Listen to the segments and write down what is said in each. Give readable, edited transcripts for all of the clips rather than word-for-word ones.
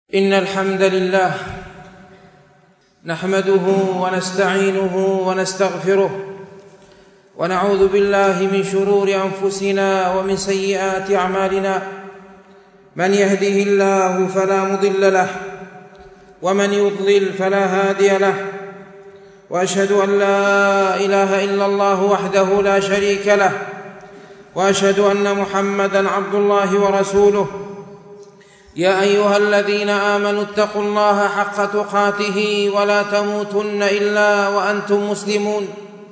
إن الحمد لله نحمده ونستعينه ونستغفره ونعوذ بالله من شرور أنفسنا ومن سيئات أعمالنا. من يهده الله فلا مضل له ومن يضلل فلا هادي له، وأشهد أن لا إله إلا الله وحده لا شريك له، وأشهد أن محمدًا عبد الله ورسوله. يا أيها الذين آمنوا اتقوا الله حق تقاته ولا تموتن إلا وأنتم مسلمون.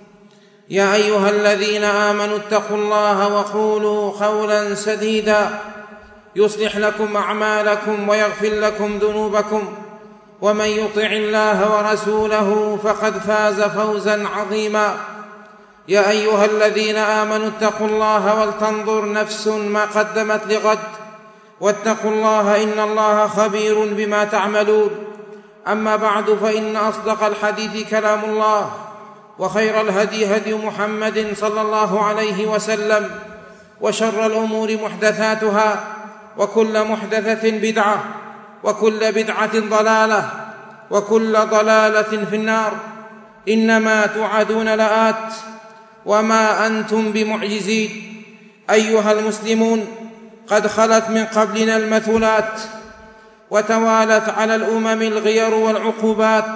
يا أيها الذين آمنوا اتقوا الله وقولوا قولا سديدا يصلح لكم أعمالكم ويغفر لكم ذنوبكم، ومن يطع الله ورسوله فقد فاز فوزا عظيما. يا أيها الذين آمنوا اتقوا الله ولتنظر نفس ما قدمت لغد، واتقوا الله إن الله خبير بما تعملون. أما بعد، فإن أصدق الحديث كلام الله، وخير الهدي هدي محمد صلى الله عليه وسلم، وشر الأمور محدثاتها، وكل محدثة بدعة، وكل بدعة ضلالة، وكل ضلالة في النار. إنما توعدون لآت وما أنتم بمعجزين. أيها المسلمون، قد خلت من قبلنا المثلات، وتوالت على الأمم الغير والعقوبات،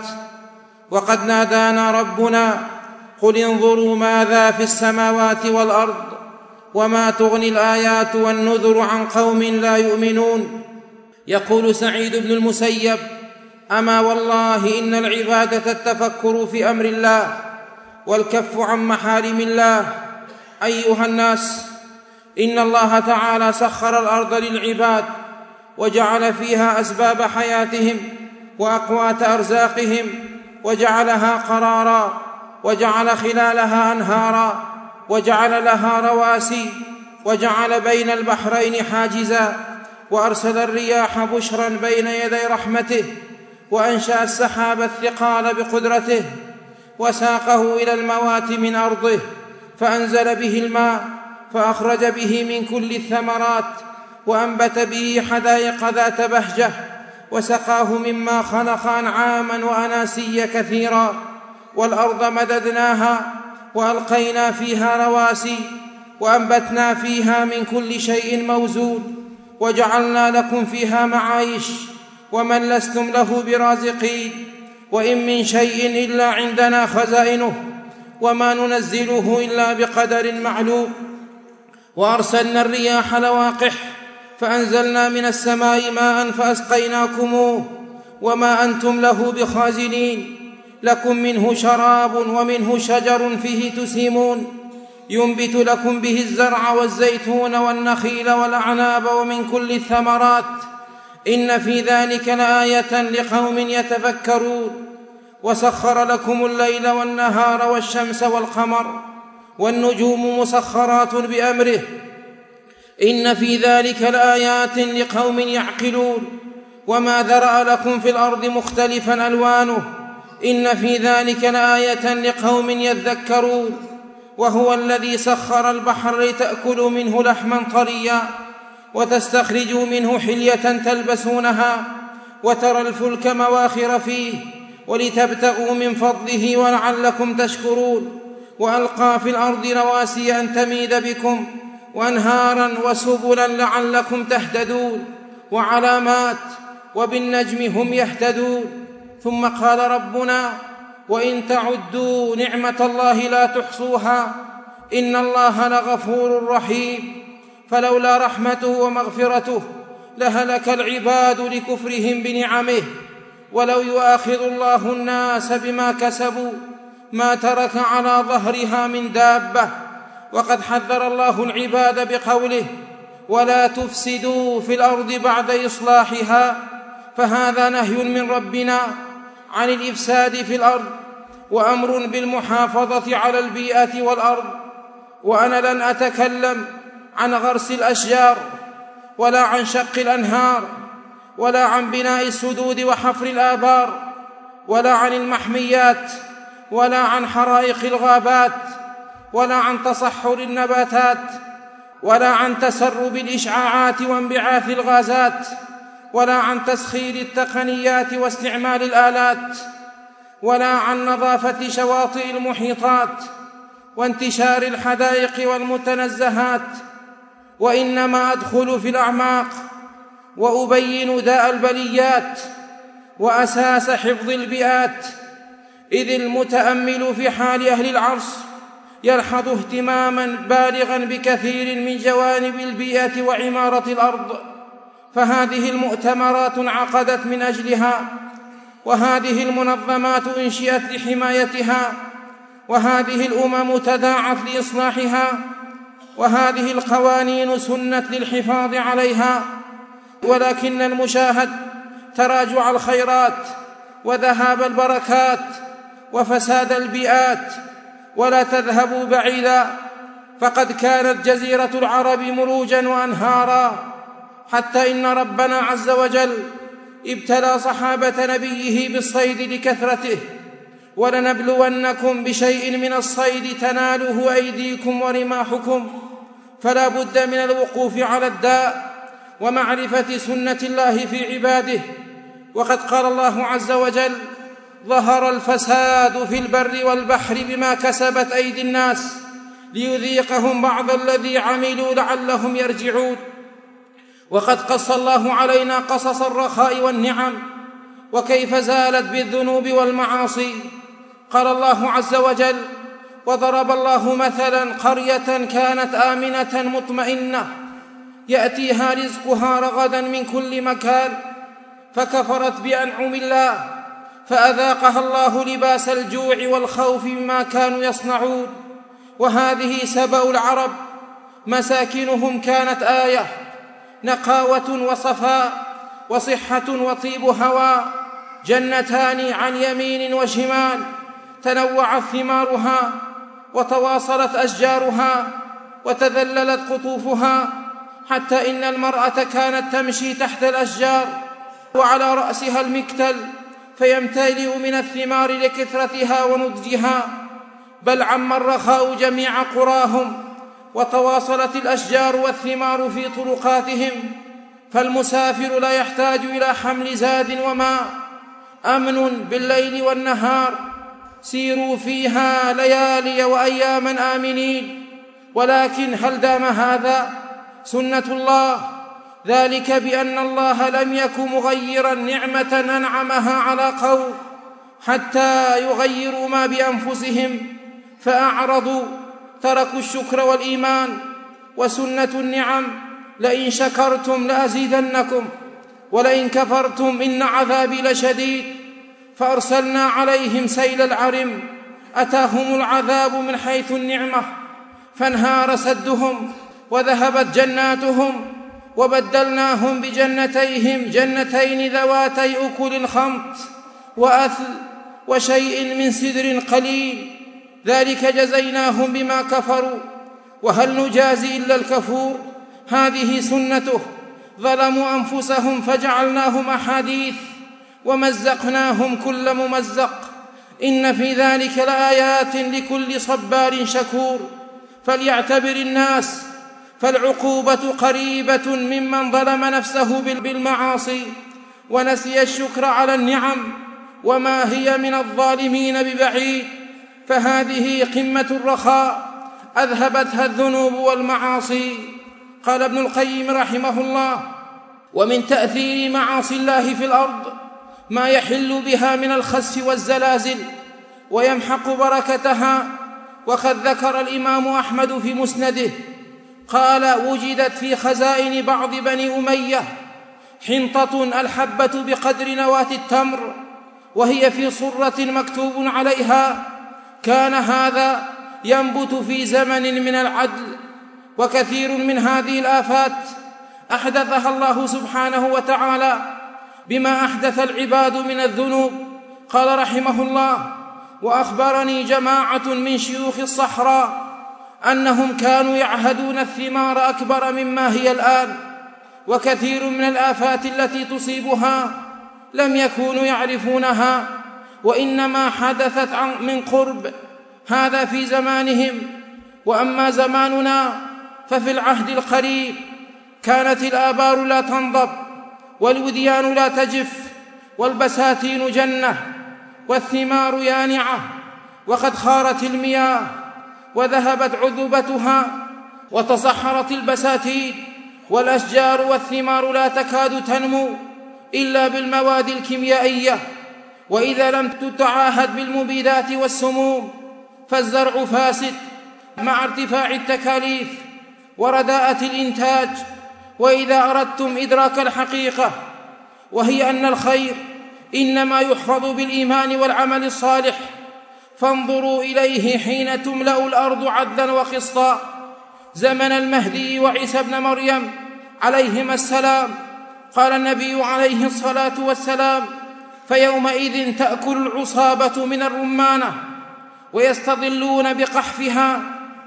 وقد نادانا ربنا: قل انظروا ماذا في السماوات والأرض وما تغني الآيات والنذر عن قوم لا يؤمنون. يقول سعيد بن المسيب: أما والله إن العبادة التفكر في أمر الله والكف عن محارم الله. أيها الناس، إن الله تعالى سخر الأرض للعباد، وجعل فيها أسباب حياتهم وأقوات أرزاقهم، وجعلها قرارا، وجعل خلالها أنهارا، وجعل لها رواسي، وجعل بين البحرين حاجزا، وأرسل الرياح بشرا بين يدي رحمته، وأنشأ السحاب الثقال بقدرته، وساقه إلى الموات من أرضه، فأنزل به الماء، فأخرج به من كل الثمرات، وأنبت به حدائق ذات بهجة، وسقاه مما خلق أنعاما وأناسيا كثيرا. والأرض مددناها وألقينا فيها رواسي، وأنبتنا فيها من كل شيء موزون، وجعلنا لكم فيها معايش ومن لستم له برازقين. وإن من شيء إلا عندنا خزائنه، وما ننزله إلا بقدر معلوم. وأرسلنا الرياح لواقح فأنزلنا من السماء ماء فأسقيناكموه، وما أنتم له بخازنين. لكم منه شراب ومنه شجر فيه تسيمون، ينبت لكم به الزرع والزيتون والنخيل والأعناب ومن كل الثمرات. إن في ذلك لآية لقوم يتفكرون. وسخر لكم الليل والنهار والشمس والقمر والنجوم مسخرات بأمره. إن في ذلك لآيات لقوم يعقلون. وما ذرأ لكم في الأرض مختلفا ألوانه، إن في ذلك لآية لقوم يذكرون. وهو الذي سخر البحر لتأكلوا منه لحما طريا، وتستخرجوا منه حلية تلبسونها، وترى الفلك مواخر فيه، ولتبتغوا من فضله ولعلكم تشكرون. وألقى في الأرض رواسي أن تميد بكم، وأنهارا وسبلا لعلكم تهتدون، وعلامات، وبالنجم هم يهتدون. ثم قال ربنا: وإن تعدوا نعمة الله لا تحصوها، إن الله لغفور رحيم. فلولا رحمته ومغفرته لهلك العباد لكفرهم بنعمه. ولو يؤاخذ الله الناس بما كسبوا ما ترك على ظهرها من دابة. وقد حذر الله العباد بقوله: ولا تفسدوا في الأرض بعد إصلاحها. فهذا نهي من ربنا عن الإفساد في الأرض، وأمر بالمحافظة على البيئة والأرض. وأنا لن أتكلم عن غرس الأشجار، ولا عن شق الأنهار، ولا عن بناء السدود وحفر الآبار، ولا عن المحميات، ولا عن حرائق الغابات، ولا عن تصحر النباتات، ولا عن تسرب الإشعاعات وانبعاث الغازات، ولا عن تسخير التقنيات واستعمال الآلات، ولا عن نظافة شواطئ المحيطات وانتشار الحدائق والمتنزهات، وإنما أدخل في الأعماق وأبين داء البليات وأساس حفظ البيئات، إذ المتأمل في حال أهل العرش يلحظ اهتماما بالغا بكثير من جوانب البيئة وعمارة الأرض، فهذه المؤتمرات انعقدت من أجلها، وهذه المنظمات انشئت لحمايتها، وهذه الأمم تداعت لإصلاحها، وهذه القوانين سنت للحفاظ عليها. ولكن المشاهد تراجع الخيرات وذهاب البركات وفساد البيئات. ولا تذهبوا بعيدا، فقد كانت جزيرة العرب مروجا وأنهارا، حتى إن ربنا عز وجل ابتلى صحابة نبيه بالصيد لكثرته: ولنبلونكم بشيء من الصيد تناله أيديكم ورماحكم. فلا بد من الوقوف على الداء ومعرفة سنة الله في عباده. وقد قال الله عز وجل: ظهر الفساد في البر والبحر بما كسبت أيدي الناس ليذيقهم بعض الذي عملوا لعلهم يرجعون. وقد قص الله علينا قصص الرخاء والنعم وكيف زالت بالذنوب والمعاصي. قال الله عز وجل: وضرب الله مثلا قرية كانت آمنة مطمئنة يأتيها رزقها رغدا من كل مكان فكفرت بأنعم الله فأذاقها الله لباس الجوع والخوف بما كانوا يصنعون. وهذه سبأ العرب، مساكنهم كانت آية، نقاوة وصفاء وصحة وطيب هواء، جنتان عن يمين وشمال، تنوعت ثمارها وتواصلت أشجارها وتذللت قطوفها، حتى إن المرأة كانت تمشي تحت الأشجار وعلى رأسها المكتل فيمتلئ من الثمار لكثرتها ونضجها. بل عم الرخاء جميع قراهم، وتواصلت الأشجار والثمار في طرقاتهم، فالمسافر لا يحتاج إلى حمل زاد وماء، أمن بالليل والنهار، سيروا فيها ليالي وأياما آمنين. ولكن هل دام هذا؟ سنة الله، ذلك بأن الله لم يك مغيرا نعمة أنعمها على قوم حتى يغيروا ما بأنفسهم فأعرضوا، تركوا الشكر والإيمان. وسنة النعم: لئن شكرتم لأزيدنكم ولئن كفرتم إن عذابي لشديد. فأرسلنا عليهم سيل العرم، أتاهم العذاب من حيث النعمة فانهار سدهم وذهبت جناتهم، وبدلناهم بجنتيهم جنتين ذواتي أكل خمط وأثل وشيء من سدر قليل، ذلك جزيناهم بما كفروا، وهل نجازي إلا الكفور؟ هذه سنته. ظلموا أنفسهم فجعلناهم أحاديث ومزقناهم كل ممزق، إن في ذلك لآيات لكل صبار شكور. فليعتبر الناس، فالعقوبة قريبة ممن ظلم نفسه بالمعاصي ونسي الشكر على النعم، وما هي من الظالمين ببعيد. فهذه قمة الرخاء أذهبتها الذنوب والمعاصي. قال ابن القيم رحمه الله: ومن تأثير معاصي الله في الأرض ما يحل بها من الخسف والزلازل ويمحق بركتها. وقد ذكر الإمام أحمد في مسنده قال: وجدت في خزائن بعض بني أمية حنطة الحبة بقدر نواة التمر، وهي في صرة مكتوب عليها: كان هذا ينبت في زمن من العدل. وكثير من هذه الآفات أحدثها الله سبحانه وتعالى بما أحدث العباد من الذنوب. قال رحمه الله: وأخبرني جماعة من شيوخ الصحراء أنهم كانوا يعهدون الثمار أكبر مما هي الآن، وكثير من الآفات التي تصيبها لم يكونوا يعرفونها، وإنما حدثت من قرب. هذا في زمانهم. وأما زماننا ففي العهد القريب كانت الآبار لا تنضب والوديان لا تجف، والبساتين جنة، والثمار يانعة، وقد خارت المياه وذهبت عذوبتها وتصحرت البساتين، والأشجار والثمار لا تكاد تنمو إلا بالمواد الكيميائية، وإذا لم تتعاهد بالمبيدات والسموم فالزرع فاسد مع ارتفاع التكاليف ورداءة الإنتاج. وإذا أردتم إدراك الحقيقة، وهي أن الخير إنما يحفظ بالإيمان والعمل الصالح، فانظروا إليه حين تملأ الأرض عدلا وقسطا زمن المهدي وعيسى ابن مريم عليهما السلام. قال النبي عليه الصلاة والسلام: فيومئذ تأكل العصابة من الرمانة ويستظلون بقحفها،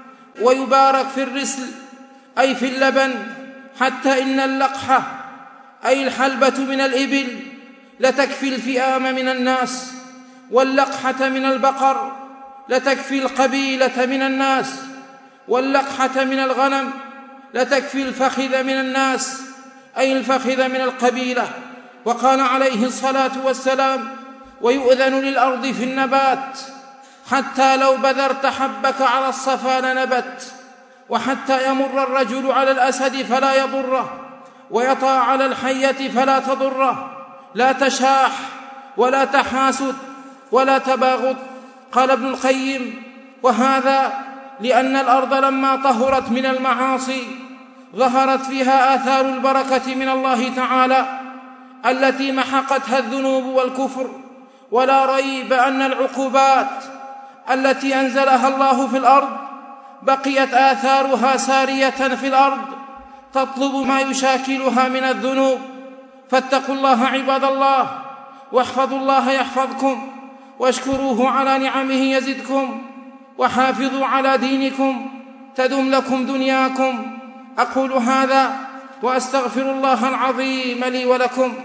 ويبارك في الرسل أي في اللبن، حتى إن اللقحة أي الحلبة من الإبل لتكفي الفئام من الناس، واللقحة من البقر لتكفي القبيلة من الناس، واللقحة من الغنم لتكفي الفخذ من الناس أي الفخذ من القبيلة. وقال عليه الصلاة والسلام: ويؤذن للأرض في النبات، حتى لو بذرت حبك على الصفا لنبت، وحتى يمر الرجل على الأسد فلا يضره، ويطأ على الحية فلا تضره، لا تشاح ولا تحاسد ولا تباغض. قال ابن القيم: وهذا لأن الأرض لما طهرت من المعاصي ظهرت فيها آثار البركة من الله تعالى التي محقتها الذنوب والكفر. ولا ريب أن العقوبات التي أنزلها الله في الأرض بقيت آثارها سارية في الأرض تطلب ما يشاكلها من الذنوب. فاتقوا الله عباد الله، واحفظوا الله يحفظكم، واشكروه على نعمه يزدكم، وحافظوا على دينكم تدم لكم دنياكم. أقول هذا وأستغفر الله العظيم لي ولكم.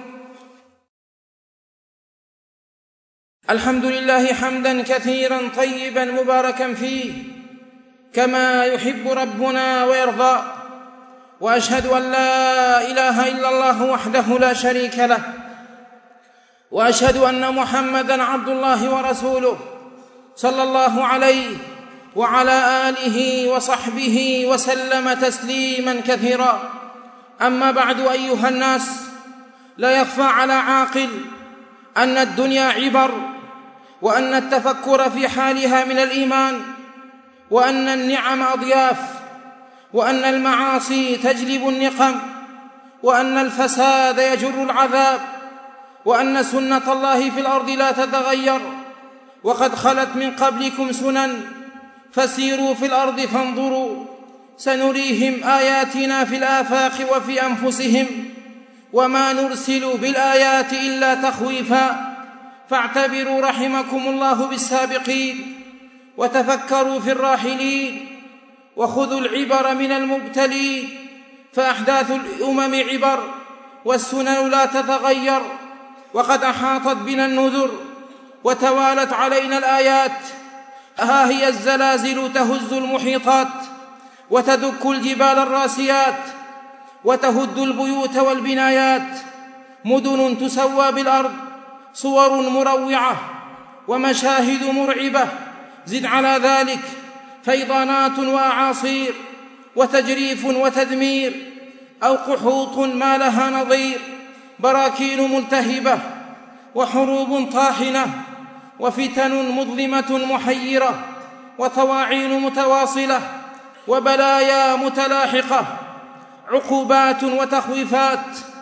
الحمد لله حمدا كثيرا طيبا مباركا فيه كما يحب ربنا ويرضى، وأشهد أن لا إله إلا الله وحده لا شريك له، وأشهد أن محمدا عبد الله ورسوله صلى الله عليه وعلى آله وصحبه وسلم تسليما كثيرا. أما بعد، أيها الناس، لا يخفى على عاقل أن الدنيا عبر، وأن التفكر في حالها من الإيمان، وأن النعم أضياف، وأن المعاصي تجلب النقم، وأن الفساد يجر العذاب، وأن سنة الله في الأرض لا تتغير، وقد خلت من قبلكم سنن فسيروا في الأرض فانظروا سنريهم آياتنا في الآفاق وفي أنفسهم وما نرسل بالآيات إلا تخويفا. فاعتبروا رحمكم الله بالسابقين، وتفكروا في الراحلين، وخذوا العبر من المبتلين، فأحداث الأمم عبر، والسنن لا تتغير، وقد أحاطت بنا النذر وتوالت علينا الآيات. ها هي الزلازل تهز المحيطات وتدك الجبال الراسيات وتهد البيوت والبنايات، مدن تسوى بالأرض، صور مروعة ومشاهد مرعبة، زد على ذلك فيضانات وأعاصير وتجريف وتدمير، أو قحوط ما لها نظير، براكين ملتهبة وحروب طاحنة وفتن مظلمة محيرة وطواعين متواصلة وبلايا متلاحقة، عقوبات وتخويفات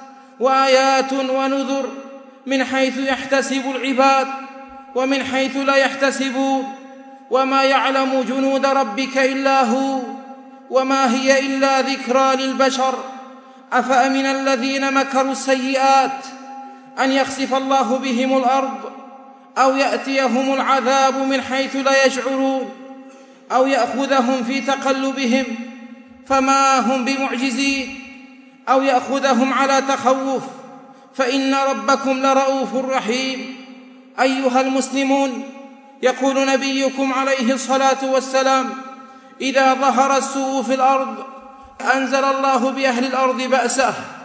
وآيات ونذر، من حيث يحتسب العباد ومن حيث لا يحتسبون. وما يعلم جنود ربك إلا هو، وما هي إلا ذكرى للبشر. أفأمن الذين مكروا السيئات أن يخسف الله بهم الأرض أو يأتيهم العذاب من حيث لا يشعرون، أو يأخذهم في تقلبهم فما هم بمعجزين، أو يأخذهم على تخوف، فإن ربكم لرؤوف رحيم. أيها المسلمون، يقول نبيكم عليه الصلاة والسلام: إذا ظهر السوء في الأرض أنزل الله بأهل الأرض بأسه،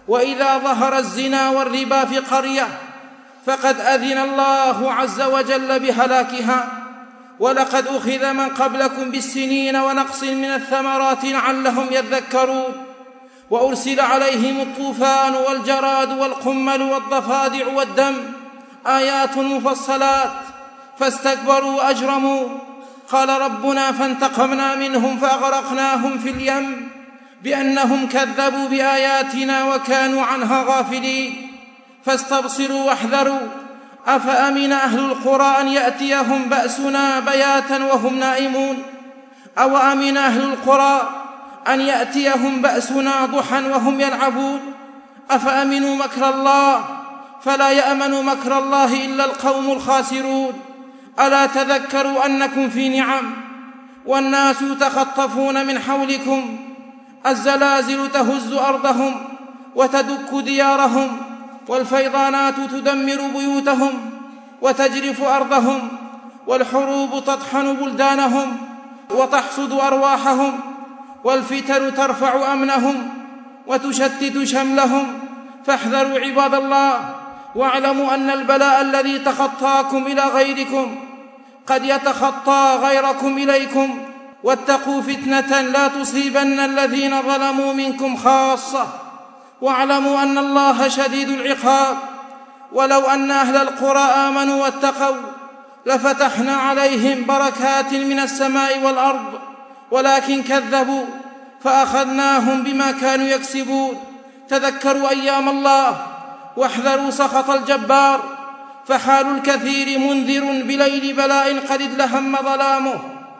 وإذا ظهر الزنا والربا في قرية فقد أذن الله عز وجل بهلاكها. ولقد أخذ من قبلكم بالسنين ونقص من الثمرات لعلهم يذكرون، وأرسل عليهم الطوفان والجراد والقمل والضفادع والدم آيات مفصلات فاستكبروا وأجرموا. قال ربنا فانتقمنا منهم فأغرقناهم في اليم بأنهم كذبوا بآياتنا وكانوا عنها غافلين. فاستبصروا واحذروا أفأمن أهل القرى أن يأتيهم بأسنا بياتا وهم نائمون أو أمن أهل القرى أن يأتيهم بأسنا ضحى وهم يلعبون أفأمنوا مكر الله فلا يأمن مكر الله إلا القوم الخاسرون. ألا تذكروا أنكم في نعم والناس يتخطفون من حولكم، الزلازل تهز أرضهم وتدك ديارهم، والفيضانات تدمر بيوتهم وتجرف أرضهم، والحروب تطحن بلدانهم وتحصد أرواحهم، والفتن ترفع أمنهم وتشتت شملهم. فاحذروا عباد الله، واعلموا أن البلاء الذي تخطاكم إلى غيركم قد يتخطى غيركم إليكم. واتقوا فتنة لا تصيبن الذين ظلموا منكم خاصة، واعلموا أن الله شديد العقاب. ولو أن أهل القرى آمنوا واتقوا لفتحنا عليهم بركات من السماء والأرض، ولكن كذبوا فأخذناهم بما كانوا يكسبون. تذكروا أيام الله واحذروا سخط الجبار، فحال الكثير منذر بليل بلاء قد ادلهم ظلامه،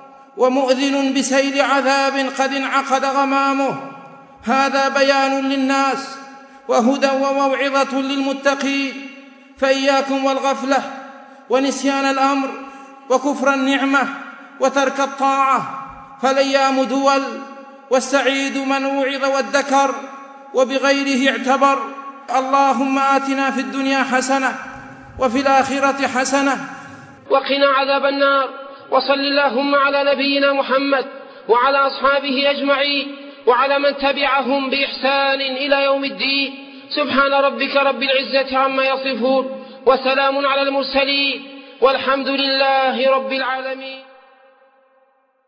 ومؤذن بسيل عذاب قد انعقد غمامه. هذا بيان للناس وهدى وموعظة للمتقين. فإياكم والغفلة ونسيان الأمر وكفر النعمة وترك الطاعة، فالأيام دول، والسعيد من وعظ وادكر وبغيره اعتبر. اللهم آتنا في الدنيا حسنة وفي الآخرة حسنة وقنا عذاب النار. وصل اللهم على نبينا محمد وعلى أصحابه أجمعين وعلى من تبعهم بإحسان إلى يوم الدين. سبحان ربك رب العزة عما يصفون وسلام على المرسلين والحمد لله رب العالمين.